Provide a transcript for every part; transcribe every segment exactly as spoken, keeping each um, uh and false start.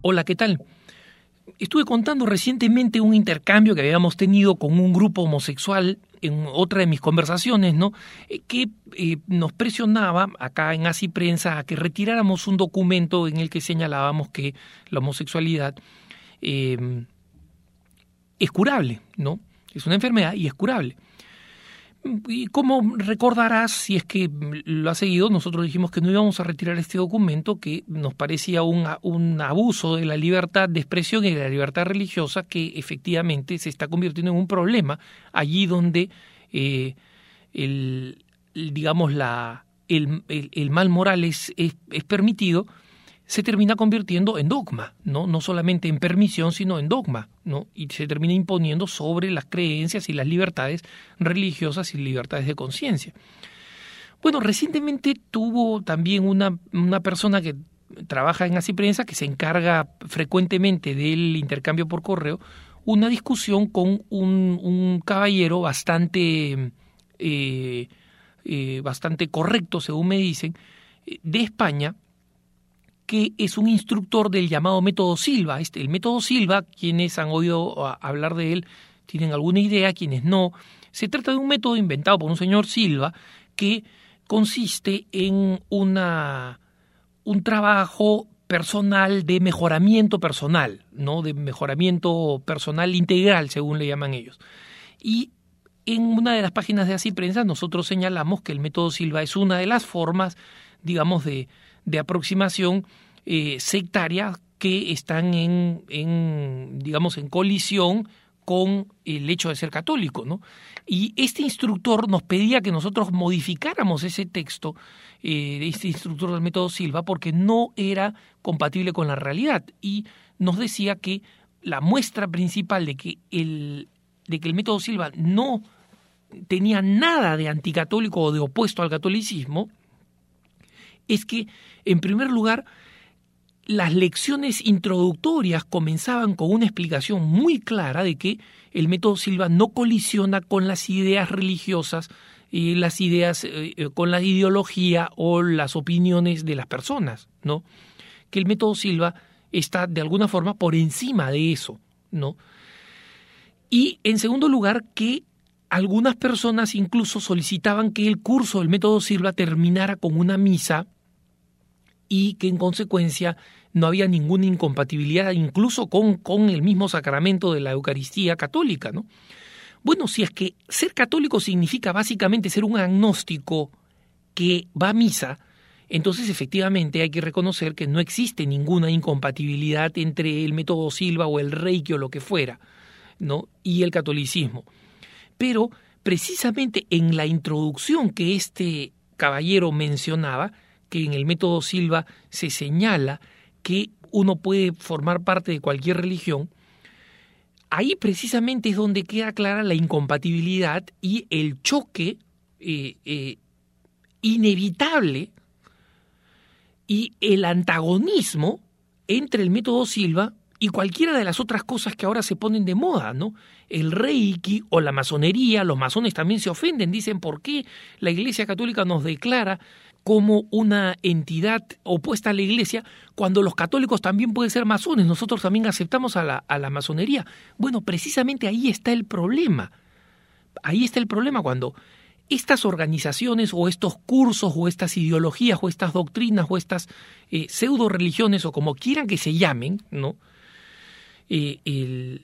Hola, ¿qué tal? Estuve contando recientemente un intercambio que habíamos tenido con un grupo homosexual en otra de mis conversaciones, ¿no? Que eh, nos presionaba acá en Así Prensa a que retiráramos un documento en el que señalábamos que la homosexualidad eh, es curable, ¿no? Es una enfermedad y es curable. Y como recordarás, si es que lo has seguido, nosotros dijimos que no íbamos a retirar este documento, que nos parecía un, un abuso de la libertad de expresión y de la libertad religiosa, que efectivamente se está convirtiendo en un problema allí donde eh, el, el, digamos la, el, el, el mal moral es, es, es permitido. Se termina convirtiendo en dogma, ¿no? No solamente en permisión, sino en dogma, ¿no? Y se termina imponiendo sobre las creencias y las libertades religiosas y libertades de conciencia. Bueno, recientemente tuvo también una, una persona que trabaja en Así Prensa, que se encarga frecuentemente del intercambio por correo, una discusión con un, un caballero bastante, eh, eh, bastante correcto, según me dicen, de España, que es un instructor del llamado método Silva. Este, el método Silva, quienes han oído hablar de él tienen alguna idea, quienes no. Se trata de un método inventado por un señor Silva que consiste en una, un trabajo personal de mejoramiento personal, ¿no? De mejoramiento personal integral, según le llaman ellos. Y en una de las páginas de Así Prensa nosotros señalamos que el método Silva es una de las formas, digamos, de de aproximación eh, sectaria que están en, en, digamos, en colisión con el hecho de ser católico, ¿no? Y este instructor nos pedía que nosotros modificáramos ese texto, eh, este instructor del método Silva, porque no era compatible con la realidad. Y nos decía que la muestra principal de que el, de que el método Silva no tenía nada de anticatólico o de opuesto al catolicismo es que, en primer lugar, las lecciones introductorias comenzaban con una explicación muy clara de que el método Silva no colisiona con las ideas religiosas, eh, las ideas, eh, con la ideología o las opiniones de las personas, ¿no? Que el método Silva está de alguna forma por encima de eso, ¿no? Y, en segundo lugar, que algunas personas incluso solicitaban que el curso del método Silva terminara con una misa y que en consecuencia no había ninguna incompatibilidad incluso con, con el mismo sacramento de la Eucaristía católica, ¿no? Bueno, si es que ser católico significa básicamente ser un agnóstico que va a misa, entonces efectivamente hay que reconocer que no existe ninguna incompatibilidad entre el método Silva o el Reiki o lo que fuera, ¿no? Y el catolicismo. Pero precisamente en la introducción que este caballero mencionaba, que en el método Silva se señala que uno puede formar parte de cualquier religión, ahí precisamente es donde queda clara la incompatibilidad y el choque eh, eh, inevitable y el antagonismo entre el método Silva y cualquiera de las otras cosas que ahora se ponen de moda, ¿no? El Reiki o la masonería, los masones también se ofenden, dicen ¿por qué la Iglesia Católica nos declara como una entidad opuesta a la Iglesia cuando los católicos también pueden ser masones? Nosotros también aceptamos a la, a la masonería. Bueno, precisamente ahí está el problema. Ahí está el problema cuando estas organizaciones o estos cursos o estas ideologías o estas doctrinas o estas eh, pseudo religiones o como quieran que se llamen, ¿no? Eh, el,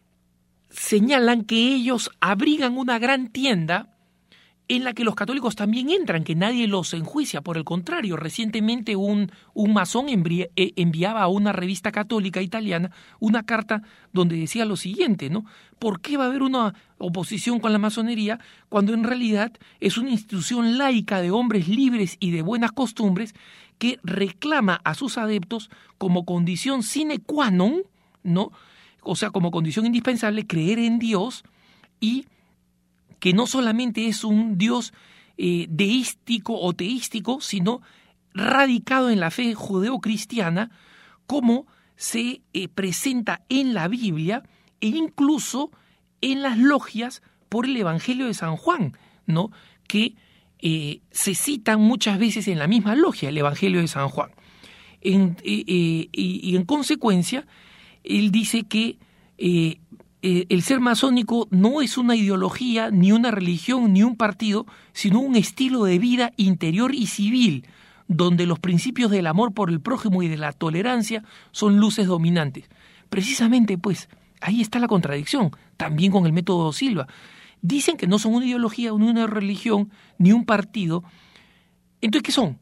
señalan que ellos abrigan una gran tienda en la que los católicos también entran, que nadie los enjuicia. Por el contrario, recientemente un, un masón envía, eh, enviaba a una revista católica italiana una carta donde decía lo siguiente, ¿no? ¿Por qué va a haber una oposición con la masonería cuando en realidad es una institución laica de hombres libres y de buenas costumbres que reclama a sus adeptos como condición sine qua non, ¿no? O sea, como condición indispensable creer en Dios y que no solamente es un Dios eh, deístico o teístico, sino radicado en la fe judeocristiana, como se eh, presenta en la Biblia e incluso en las logias por el Evangelio de San Juan, ¿no? Que eh, se citan muchas veces en la misma logia, el Evangelio de San Juan. En, eh, eh, y, y en consecuencia, él dice que eh, eh, el ser masónico no es una ideología, ni una religión, ni un partido, sino un estilo de vida interior y civil, donde los principios del amor por el prójimo y de la tolerancia son luces dominantes. Precisamente, pues, ahí está la contradicción, también con el método Silva. Dicen que no son una ideología, ni una religión, ni un partido. Entonces, ¿qué son?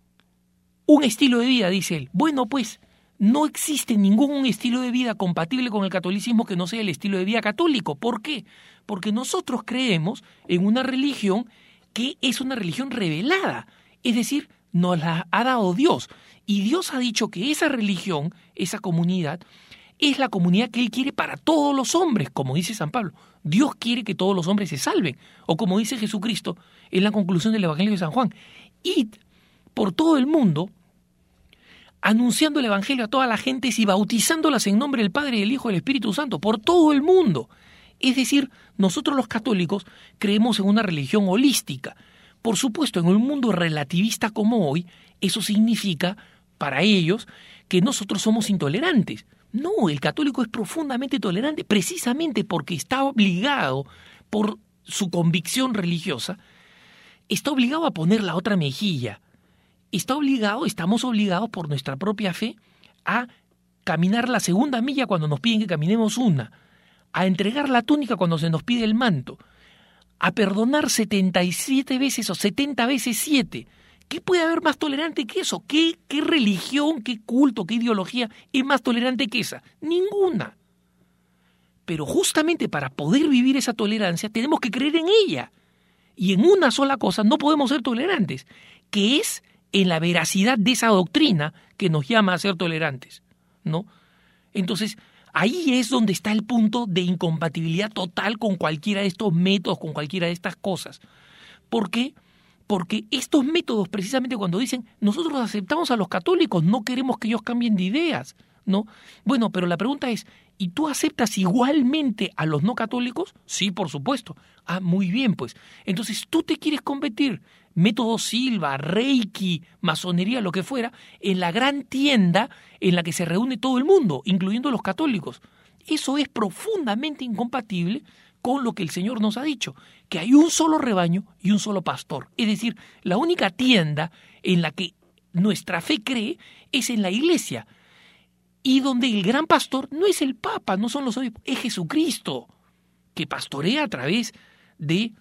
Un estilo de vida, dice él. Bueno, pues, no existe ningún estilo de vida compatible con el catolicismo que no sea el estilo de vida católico. ¿Por qué? Porque nosotros creemos en una religión que es una religión revelada. Es decir, nos la ha dado Dios. Y Dios ha dicho que esa religión, esa comunidad, es la comunidad que Él quiere para todos los hombres, como dice San Pablo. Dios quiere que todos los hombres se salven. O como dice Jesucristo en la conclusión del Evangelio de San Juan. Id por todo el mundo, anunciando el Evangelio a toda la gente y bautizándolas en nombre del Padre, del Hijo y del Espíritu Santo, por todo el mundo. Es decir, nosotros los católicos creemos en una religión holística. Por supuesto, en un mundo relativista como hoy, eso significa, para ellos, que nosotros somos intolerantes. No, el católico es profundamente tolerante, precisamente porque está obligado, por su convicción religiosa, está obligado a poner la otra mejilla. Está obligado, estamos obligados por nuestra propia fe a caminar la segunda milla cuando nos piden que caminemos una, a entregar la túnica cuando se nos pide el manto, a perdonar setenta y siete veces o setenta veces siete. ¿Qué puede haber más tolerante que eso? ¿Qué, qué religión, qué culto, qué ideología es más tolerante que esa? Ninguna. Pero justamente para poder vivir esa tolerancia tenemos que creer en ella. Y en una sola cosa no podemos ser tolerantes, que es en la veracidad de esa doctrina que nos llama a ser tolerantes, ¿no? Entonces, ahí es donde está el punto de incompatibilidad total con cualquiera de estos métodos, con cualquiera de estas cosas. ¿Por qué? Porque estos métodos, precisamente cuando dicen, nosotros aceptamos a los católicos, no queremos que ellos cambien de ideas, ¿no? Bueno, pero la pregunta es, ¿y tú aceptas igualmente a los no católicos? Sí, por supuesto. Ah, muy bien, pues. Entonces, tú te quieres convertir, método Silva, Reiki, masonería, lo que fuera, en la gran tienda en la que se reúne todo el mundo, incluyendo los católicos. Eso es profundamente incompatible con lo que el Señor nos ha dicho, que hay un solo rebaño y un solo pastor. Es decir, la única tienda en la que nuestra fe cree es en la iglesia, y donde el gran pastor no es el Papa, no son los obispos, es Jesucristo, que pastorea a través de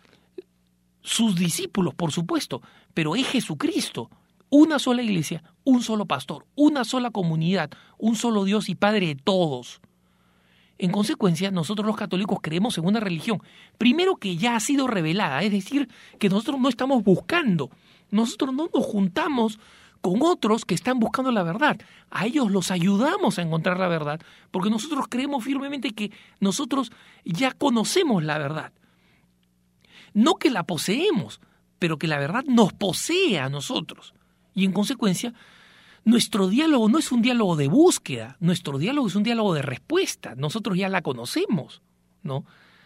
sus discípulos, por supuesto, pero es Jesucristo, una sola iglesia, un solo pastor, una sola comunidad, un solo Dios y Padre de todos. En consecuencia, nosotros los católicos creemos en una religión, primero que ya ha sido revelada, es decir, que nosotros no estamos buscando, nosotros no nos juntamos con otros que están buscando la verdad. A ellos los ayudamos a encontrar la verdad, porque nosotros creemos firmemente que nosotros ya conocemos la verdad. No que la poseemos, pero que la verdad nos posee a nosotros. Y en consecuencia, nuestro diálogo no es un diálogo de búsqueda, nuestro diálogo es un diálogo de respuesta. Nosotros ya la conocemos, ¿no?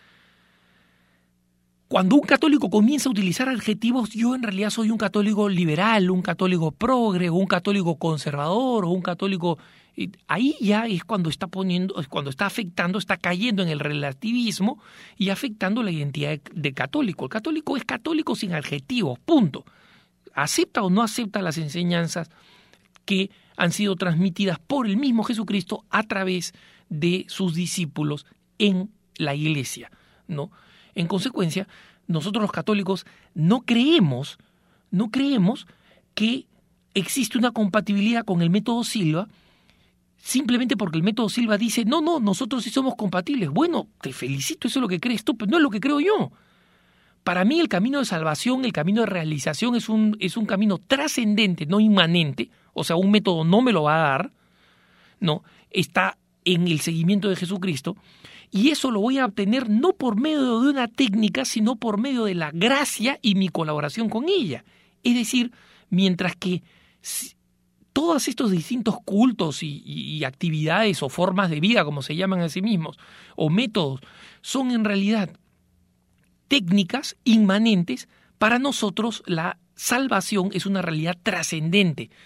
Cuando un católico comienza a utilizar adjetivos, yo en realidad soy un católico liberal, un católico progre, un católico conservador, o un católico... Ahí ya es cuando está poniendo, cuando está afectando, está cayendo en el relativismo y afectando la identidad de católico. El católico es católico sin adjetivos, punto. Acepta o no acepta las enseñanzas que han sido transmitidas por el mismo Jesucristo a través de sus discípulos en la iglesia, ¿no? En consecuencia, nosotros los católicos no creemos, no creemos que existe una compatibilidad con el método Silva, simplemente porque el método Silva dice, no, no, nosotros sí somos compatibles. Bueno, te felicito, eso es lo que crees tú, pero no es lo que creo yo. Para mí el camino de salvación, el camino de realización es un, es un camino trascendente, no inmanente, o sea, un método no me lo va a dar, no, está en el seguimiento de Jesucristo, y eso lo voy a obtener no por medio de una técnica, sino por medio de la gracia y mi colaboración con ella. Es decir, mientras que todos estos distintos cultos y, y, y actividades o formas de vida, como se llaman a sí mismos, o métodos, son en realidad técnicas inmanentes, para nosotros la salvación es una realidad trascendente.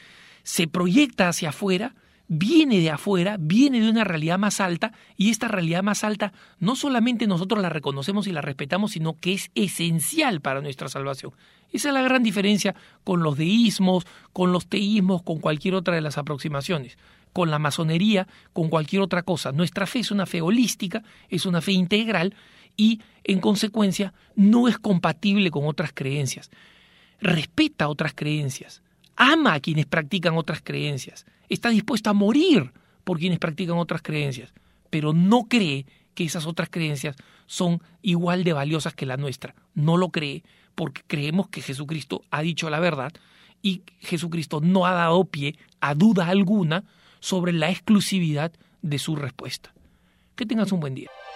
se proyecta hacia afuera, viene de afuera, viene de una realidad más alta, y esta realidad más alta no solamente nosotros la reconocemos y la respetamos, sino que es esencial para nuestra salvación. Esa es la gran diferencia con los deísmos, con los teísmos, con cualquier otra de las aproximaciones, con la masonería, con cualquier otra cosa. Nuestra fe es una fe holística, es una fe integral y, en consecuencia, no es compatible con otras creencias. Respeta otras creencias, ama a quienes practican otras creencias, está dispuesta a morir por quienes practican otras creencias, pero no cree que esas otras creencias son igual de valiosas que la nuestra. No lo cree porque creemos que Jesucristo ha dicho la verdad y Jesucristo no ha dado pie a duda alguna sobre la exclusividad de su respuesta. Que tengas un buen día.